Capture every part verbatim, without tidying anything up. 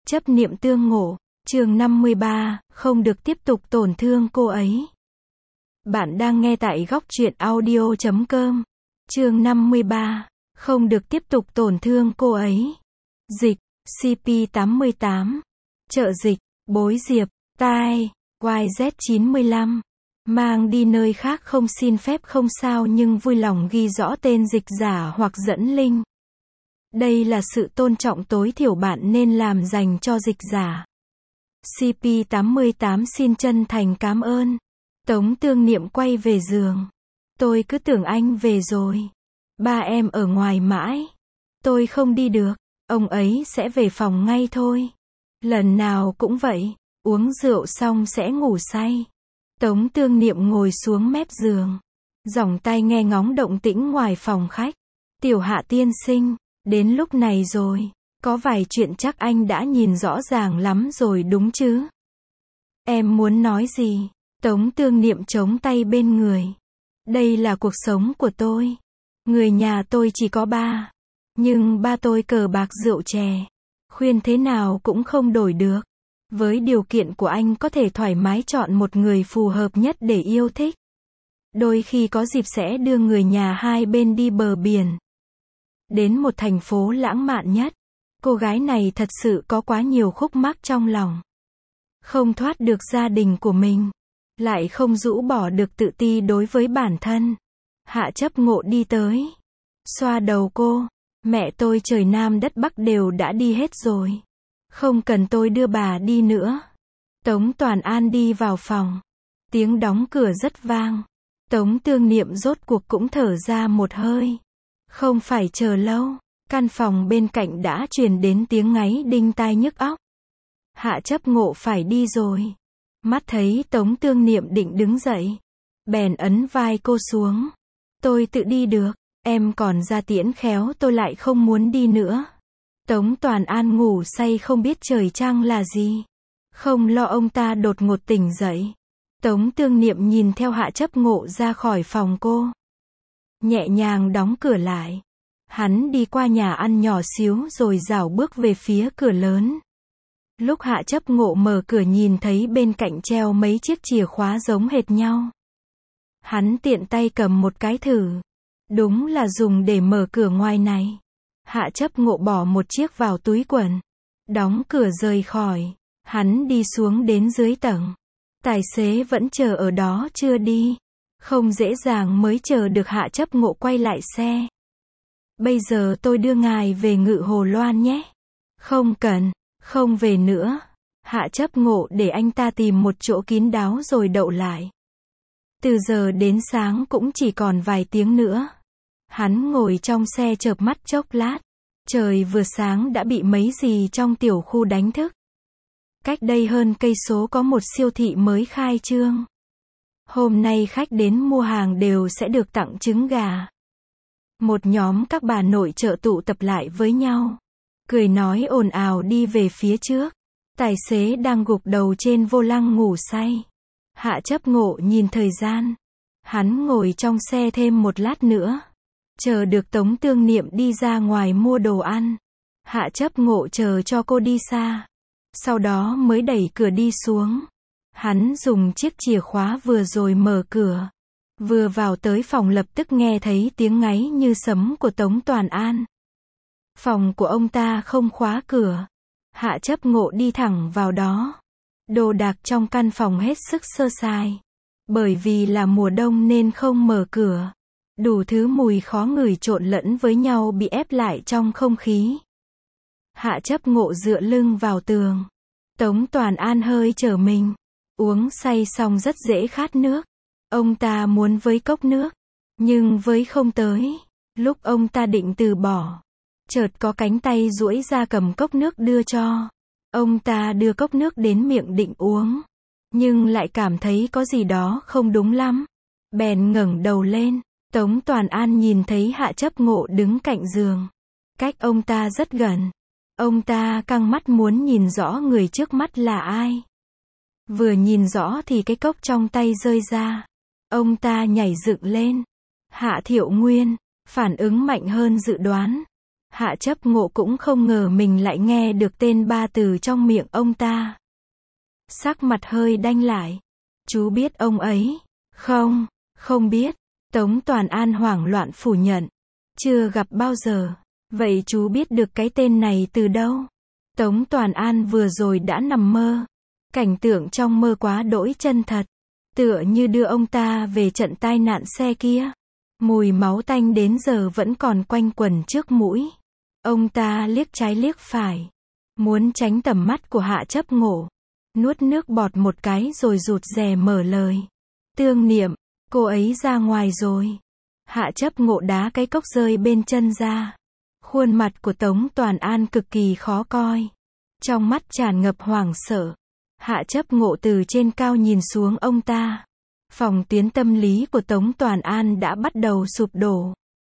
Chấp niệm tương ngộ, chương năm mươi ba, không được tiếp tục tổn thương cô ấy. Bạn đang nghe tại góc truyện audio chấm com. Chương năm mươi ba, không được tiếp tục tổn thương cô ấy. Dịch, xê pê tám mươi tám. Trợ dịch, Bối Diệp, tai, Y Z chín mươi lăm. Mang đi nơi khác không xin phép không sao nhưng vui lòng ghi rõ tên dịch giả hoặc dẫn link. Đây là sự tôn trọng tối thiểu bạn nên làm dành cho dịch giả. xê pê tám mươi tám xin chân thành cảm ơn. Tống Tương Niệm quay về giường. Tôi cứ tưởng anh về rồi. Ba em ở ngoài mãi. Tôi không đi được. Ông ấy sẽ về phòng ngay thôi. Lần nào cũng vậy. Uống rượu xong sẽ ngủ say. Tống Tương Niệm ngồi xuống mép giường. Giỏng tai nghe ngóng động tĩnh ngoài phòng khách. Tiểu Hạ tiên sinh, đến lúc này rồi. Có vài chuyện chắc anh đã nhìn rõ ràng lắm rồi đúng chứ? Em muốn nói gì? Tống Tương Niệm chống tay bên người. Đây là cuộc sống của tôi. Người nhà tôi chỉ có ba. Nhưng ba tôi cờ bạc rượu chè. Khuyên thế nào cũng không đổi được. Với điều kiện của anh có thể thoải mái chọn một người phù hợp nhất để yêu thích. Đôi khi có dịp sẽ đưa người nhà hai bên đi bờ biển. Đến một thành phố lãng mạn nhất. Cô gái này thật sự có quá nhiều khúc mắc trong lòng. Không thoát được gia đình của mình. Lại không rũ bỏ được tự ti đối với bản thân. Hạ Chấp Ngộ đi tới. Xoa đầu cô. Mẹ tôi trời Nam đất Bắc đều đã đi hết rồi. Không cần tôi đưa bà đi nữa. Tống Toàn An đi vào phòng. Tiếng đóng cửa rất vang. Tống Tương Niệm rốt cuộc cũng thở ra một hơi. Không phải chờ lâu. Căn phòng bên cạnh đã truyền đến tiếng ngáy đinh tai nhức óc. Hạ Chấp Ngộ phải đi rồi. Mắt thấy Tống Tương Niệm định đứng dậy. Bèn ấn vai cô xuống. Tôi tự đi được. Em còn ra tiễn khéo tôi lại không muốn đi nữa. Tống Toàn An ngủ say không biết trời trăng là gì. Không lo ông ta đột ngột tỉnh dậy. Tống Tương Niệm nhìn theo Hạ Chấp Ngộ ra khỏi phòng cô. Nhẹ nhàng đóng cửa lại. Hắn đi qua nhà ăn nhỏ xíu rồi rảo bước về phía cửa lớn. Lúc Hạ Chấp Ngộ mở cửa nhìn thấy bên cạnh treo mấy chiếc chìa khóa giống hệt nhau. Hắn tiện tay cầm một cái thử. Đúng là dùng để mở cửa ngoài này. Hạ Chấp Ngộ bỏ một chiếc vào túi quần. Đóng cửa rời khỏi. Hắn đi xuống đến dưới tầng. Tài xế vẫn chờ ở đó chưa đi. Không dễ dàng mới chờ được Hạ Chấp Ngộ quay lại xe. Bây giờ tôi đưa ngài về Ngự Hồ Loan nhé. Không cần, không về nữa. Hạ Chấp Ngộ để anh ta tìm một chỗ kín đáo rồi đậu lại. Từ giờ đến sáng cũng chỉ còn vài tiếng nữa. Hắn ngồi trong xe chợp mắt chốc lát. Trời vừa sáng đã bị mấy gì trong tiểu khu đánh thức. Cách đây hơn cây số có một siêu thị mới khai trương. Hôm nay khách đến mua hàng đều sẽ được tặng trứng gà. Một nhóm các bà nội trợ tụ tập lại với nhau. Cười nói ồn ào đi về phía trước. Tài xế đang gục đầu trên vô lăng ngủ say. Hạ Chấp Ngộ nhìn thời gian. Hắn ngồi trong xe thêm một lát nữa. Chờ được Tống Tương Niệm đi ra ngoài mua đồ ăn. Hạ Chấp Ngộ chờ cho cô đi xa. Sau đó mới đẩy cửa đi xuống. Hắn dùng chiếc chìa khóa vừa rồi mở cửa. Vừa vào tới phòng lập tức nghe thấy tiếng ngáy như sấm của Tống Toàn An. Phòng của ông ta không khóa cửa. Hạ Chấp Ngộ đi thẳng vào đó. Đồ đạc trong căn phòng hết sức sơ sài. Bởi vì là mùa đông nên không mở cửa. Đủ thứ mùi khó ngửi trộn lẫn với nhau bị ép lại trong không khí. Hạ Chấp Ngộ dựa lưng vào tường. Tống Toàn An hơi trở mình. Uống say xong rất dễ khát nước. Ông ta muốn với cốc nước. Nhưng với không tới. Lúc ông ta định từ bỏ. Chợt có cánh tay duỗi ra cầm cốc nước đưa cho. Ông ta đưa cốc nước đến miệng định uống. Nhưng lại cảm thấy có gì đó không đúng lắm. Bèn ngẩng đầu lên. Tống Toàn An nhìn thấy Hạ Chấp Ngộ đứng cạnh giường. Cách ông ta rất gần. Ông ta căng mắt muốn nhìn rõ người trước mắt là ai. Vừa nhìn rõ thì cái cốc trong tay rơi ra. Ông ta nhảy dựng lên. Hạ Thiệu Nguyên, phản ứng mạnh hơn dự đoán. Hạ Chấp Ngộ cũng không ngờ mình lại nghe được tên ba từ trong miệng ông ta. Sắc mặt hơi đanh lại. Chú biết ông ấy? Không, không biết. Tống Toàn An hoảng loạn phủ nhận. Chưa gặp bao giờ. Vậy chú biết được cái tên này từ đâu? Tống Toàn An vừa rồi đã nằm mơ. Cảnh tượng trong mơ quá đỗi chân thật. Tựa như đưa ông ta về trận tai nạn xe kia. Mùi máu tanh đến giờ vẫn còn quanh quẩn trước mũi. Ông ta liếc trái liếc phải. Muốn tránh tầm mắt của Hạ Chấp Ngộ. Nuốt nước bọt một cái rồi rụt rè mở lời. Tương Niệm, cô ấy ra ngoài rồi. Hạ Chấp Ngộ đá cái cốc rơi bên chân ra. Khuôn mặt của Tống Toàn An cực kỳ khó coi. Trong mắt tràn ngập hoảng sợ. Hạ Chấp Ngộ từ trên cao nhìn xuống ông ta. Phòng tuyến tâm lý của Tống Toàn An đã bắt đầu sụp đổ.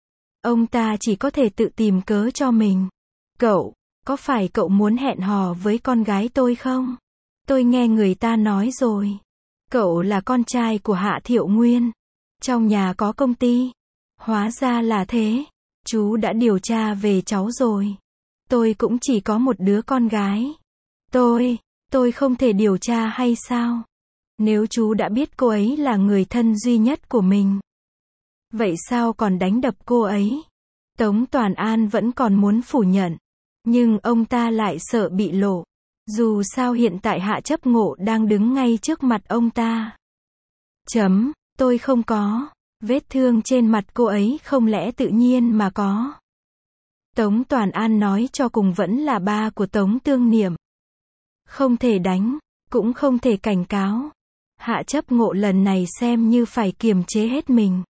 Ông ta chỉ có thể tự tìm cớ cho mình. Cậu, có phải cậu muốn hẹn hò với con gái tôi không? Tôi nghe người ta nói rồi. Cậu là con trai của Hạ Thiệu Nguyên. Trong nhà có công ty. Hóa ra là thế. Chú đã điều tra về cháu rồi. Tôi cũng chỉ có một đứa con gái. Tôi, tôi không thể điều tra hay sao? Nếu chú đã biết cô ấy là người thân duy nhất của mình. Vậy sao còn đánh đập cô ấy? Tống Toàn An vẫn còn muốn phủ nhận. Nhưng ông ta lại sợ bị lộ. Dù sao hiện tại Hạ Chấp Ngộ đang đứng ngay trước mặt ông ta. Chấm, tôi không có. Vết thương trên mặt cô ấy không lẽ tự nhiên mà có. Tống Toàn An nói cho cùng vẫn là ba của Tống Tương Niệm. Không thể đánh, cũng không thể cảnh cáo. Hạ Chấp Ngộ lần này xem như phải kiềm chế hết mình.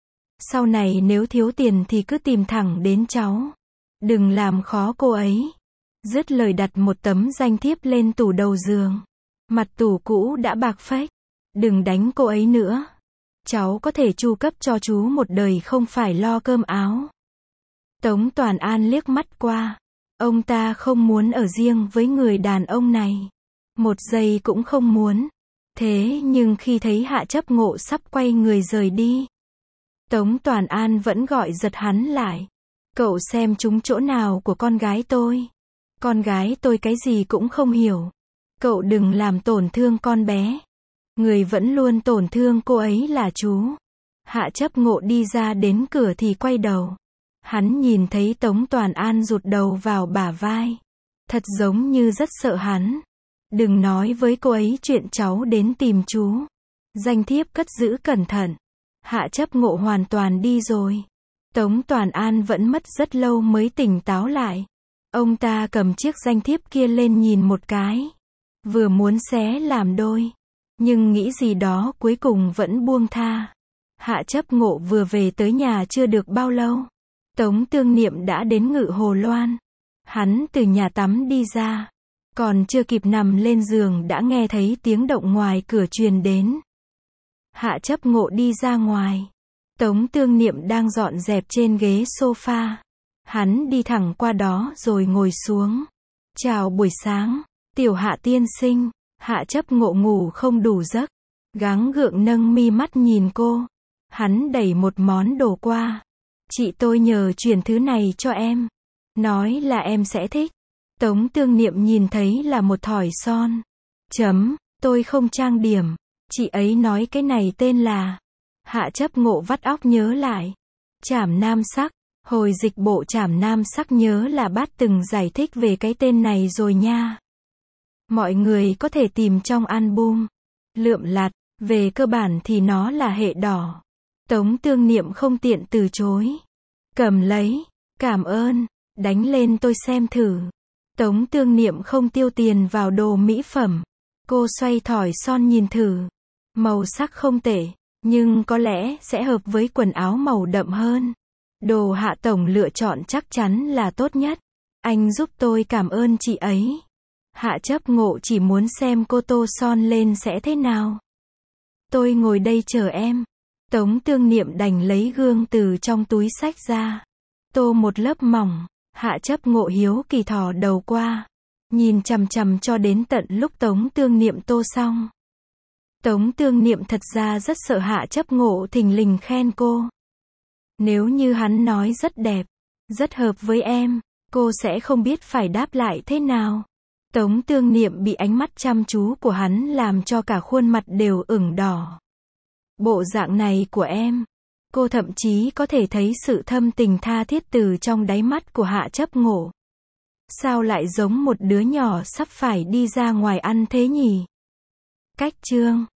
Sau này nếu thiếu tiền thì cứ tìm thẳng đến cháu. Đừng làm khó cô ấy. Dứt lời đặt một tấm danh thiếp lên tủ đầu giường. Mặt tủ cũ đã bạc phách. Đừng đánh cô ấy nữa. Cháu có thể chu cấp cho chú một đời không phải lo cơm áo. Tống Toàn An liếc mắt qua. Ông ta không muốn ở riêng với người đàn ông này. Một giây cũng không muốn. Thế nhưng khi thấy Hạ Chấp Ngộ sắp quay người rời đi. Tống Toàn An vẫn gọi giật hắn lại. Cậu xem trúng chỗ nào của con gái tôi. Con gái tôi cái gì cũng không hiểu. Cậu đừng làm tổn thương con bé. Người vẫn luôn tổn thương cô ấy là chú. Hạ Chấp Ngộ đi ra đến cửa thì quay đầu. Hắn nhìn thấy Tống Toàn An rụt đầu vào bả vai. Thật giống như rất sợ hắn. Đừng nói với cô ấy chuyện cháu đến tìm chú. Danh thiếp cất giữ cẩn thận. Hạ Chấp Ngộ hoàn toàn đi rồi. Tống Toàn An vẫn mất rất lâu mới tỉnh táo lại. Ông ta cầm chiếc danh thiếp kia lên nhìn một cái. Vừa muốn xé làm đôi. Nhưng nghĩ gì đó cuối cùng vẫn buông tha. Hạ Chấp Ngộ vừa về tới nhà chưa được bao lâu. Tống Tương Niệm đã đến Ngự Hồ Loan. Hắn từ nhà tắm đi ra. Còn chưa kịp nằm lên giường đã nghe thấy tiếng động ngoài cửa truyền đến. Hạ Chấp Ngộ đi ra ngoài. Tống Tương Niệm đang dọn dẹp trên ghế sofa. Hắn đi thẳng qua đó rồi ngồi xuống. Chào buổi sáng, Tiểu Hạ tiên sinh. Hạ Chấp Ngộ ngủ không đủ giấc. Gắng gượng nâng mi mắt nhìn cô. Hắn đẩy một món đồ qua. Chị tôi nhờ chuyển thứ này cho em. Nói là em sẽ thích. Tống Tương Niệm nhìn thấy là một thỏi son. Chấm, tôi không trang điểm. Chị ấy nói cái này tên là. Hạ Chấp Ngộ vắt óc nhớ lại. Trảm nam sắc. Hồi dịch bộ Trảm nam sắc nhớ là bát từng giải thích về cái tên này rồi nha. Mọi người có thể tìm trong album. Lượm lặt, về cơ bản thì nó là hệ đỏ. Tống Tương Niệm không tiện từ chối. Cầm lấy, cảm ơn, đánh lên tôi xem thử. Tống Tương Niệm không tiêu tiền vào đồ mỹ phẩm. Cô xoay thỏi son nhìn thử. Màu sắc không tệ, nhưng có lẽ sẽ hợp với quần áo màu đậm hơn. Đồ Hạ tổng lựa chọn chắc chắn là tốt nhất. Anh giúp tôi cảm ơn chị ấy. Hạ Chấp Ngộ chỉ muốn xem cô tô son lên sẽ thế nào. Tôi ngồi đây chờ em. Tống Tương Niệm đành lấy gương từ trong túi xách ra. Tô một lớp mỏng. Hạ Chấp Ngộ hiếu kỳ thò đầu qua. Nhìn chằm chằm cho đến tận lúc Tống Tương Niệm tô xong. Tống Tương Niệm thật ra rất sợ Hạ Chấp Ngộ thình lình khen cô. Nếu như hắn nói rất đẹp, Rất hợp với em. Cô sẽ không biết phải đáp lại thế nào. Tống Tương Niệm bị ánh mắt chăm chú của hắn làm cho cả khuôn mặt đều ửng đỏ. Bộ dạng này của em. Cô thậm chí có thể thấy sự thâm tình tha thiết từ trong đáy mắt của Hạ Chấp Ngộ. Sao lại giống một đứa nhỏ sắp phải đi ra ngoài ăn thế nhỉ? Cách chương